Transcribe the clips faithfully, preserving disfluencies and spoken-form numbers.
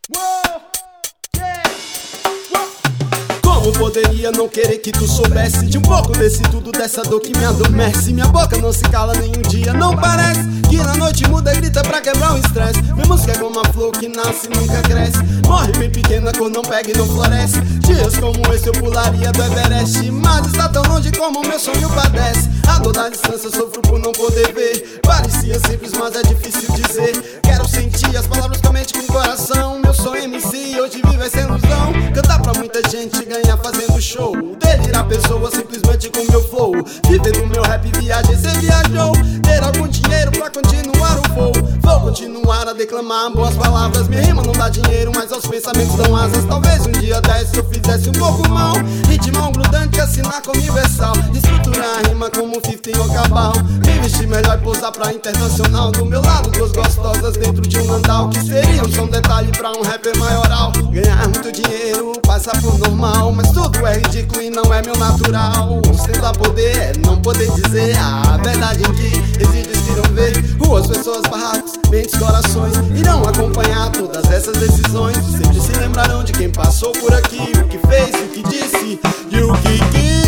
Como poderia não querer que tu soubesse de um pouco desse tudo, dessa dor que me adormece? Minha boca não se cala nenhum dia, não parece que na noite muda, grita pra quebrar o estresse. Minha música é como uma flor que nasce e nunca cresce, morre bem pequena, cor não pega e não floresce. Dias como esse eu pularia do Everest, mas está tão longe como meu sonho padece. A dor da distância sofro por não poder ver. Parecia simples, mas é difícil dizer. Quero sentir as palavras com a mente e com o coração. Meu sonho M C, hoje vive essa ilusão. Cantar pra muita gente, ganhar fazendo show, delirar pessoas simplesmente com meu flow. Viver do meu rap, viagem, cê viajou. Ter algum dinheiro pra continuar o voo. Vou continuar a declamar boas palavras. Minha rima não dá dinheiro, mas aos pensamentos dão asas. Talvez um dia desse eu fizesse um pouco mal. Ritmão grudante, assinar com universal. Estruturar a rima como cinquenta ou Cabal. Me vestir melhor e pousar pra internacional. Do meu lado duas gostosas dentro de um landau. Que seria só um detalhe pra um rapper maioral. Ganhar muito dinheiro, passar por normal, mas tudo é ridículo e não é meu natural. Ostentar poder é não poder dizer a verdade em que exílios irão ver. Ruas, pessoas, barracos, mentes, corações irão acompanhar todas essas decisões. Sempre se lembrarão de quem passou por aqui, o que fez, o que disse e o que quis.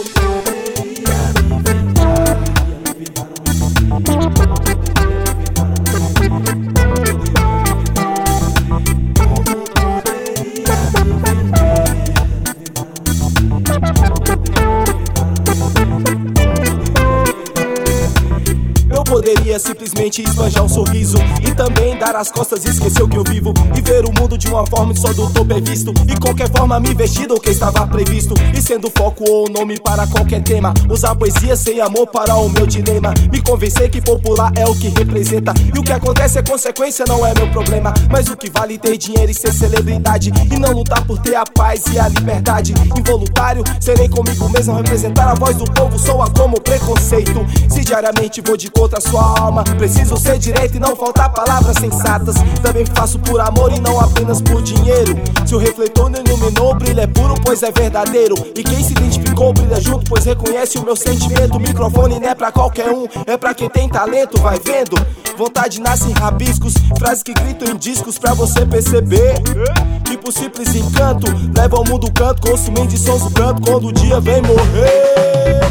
Poderia simplesmente esbanjar um sorriso e também dar as costas e esquecer o que eu vivo, e ver o mundo de uma forma que só do topo é visto, e qualquer forma me vestir do que estava previsto, e sendo foco ou nome para qualquer tema, usar poesia sem amor para o meu dilema, me convencer que popular é o que representa, e o que acontece é consequência, não é meu problema, mas o que vale ter dinheiro e ser celebridade, e não lutar por ter a paz e a liberdade. Involuntário, serei comigo mesmo, representar a voz do povo soa como preconceito, se diariamente vou de contra sua alma, preciso ser direito e não faltar palavras sensatas. Também faço por amor e não apenas por dinheiro. Se o refletor não iluminou, brilho é puro, pois é verdadeiro. E quem se identificou brilha junto, pois reconhece o meu sentimento. O microfone não é pra qualquer um, é pra quem tem talento, vai vendo. Vontade nasce em rabiscos, frases que gritam em discos pra você perceber que por simples encanto leva ao mundo canto, consumindo de sons do canto quando o dia vem morrer.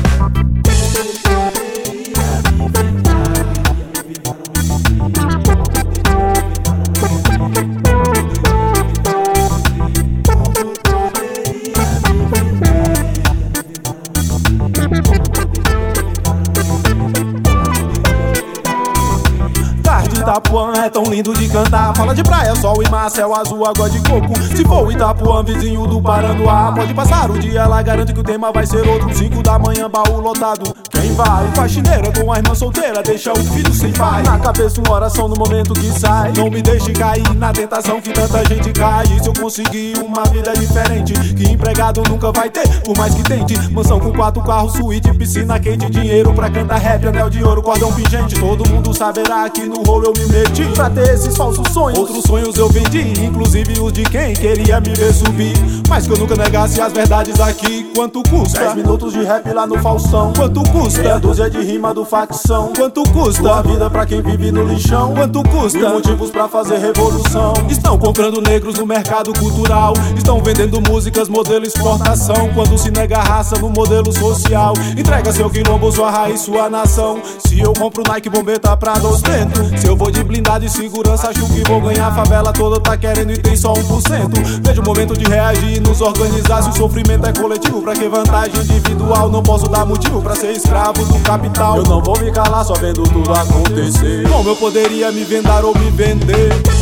Itapuã é tão lindo de cantar. Fala de praia, sol e mar, céu azul, água de coco. Se for Itapuã, vizinho do Paranduá, pode passar o dia lá, garanto que o tema vai ser outro. Cinco da manhã, baú lotado. Quem vai? Faxineira com a irmã solteira, deixa o filho sem pai. Na cabeça uma oração no momento que sai. Não me deixe cair na tentação que tanta gente cai. E se eu conseguir uma vida diferente, que empregado nunca vai ter, por mais que tente. Mansão com quatro carros, suíte, piscina quente, dinheiro pra cantar rap, anel de ouro, cordão pingente. Todo mundo saberá que no rolo eu me meti pra ter esses falsos sonhos. Outros sonhos eu vendi, inclusive os de quem queria me ver subir. Mas que eu nunca negasse as verdades aqui. Quanto custa? Dez minutos de rap lá no Faustão. Quanto custa? Meia dúzia de rima do facção. Quanto custa? A vida pra quem vive no lixão. Quanto custa? Mil motivos pra fazer revolução. Estão comprando negros no mercado cultural. Estão vendendo músicas modelo exportação. Quando se nega a raça no modelo social, entrega seu quilombo, sua raiz, sua nação. Se eu compro Nike, Bombeta, Prada, ostento. Se eu vou de blindado e segurança, acho que vou ganhar. A favela toda tá querendo e tem só um por cento. Vejo o momento de reagir e nos organizar. Se o sofrimento é coletivo, pra que vantagem individual? Não posso dar motivo pra ser escravo do capital. Eu não vou me calar só vendo tudo acontecer. Como eu poderia me vendar ou me vender?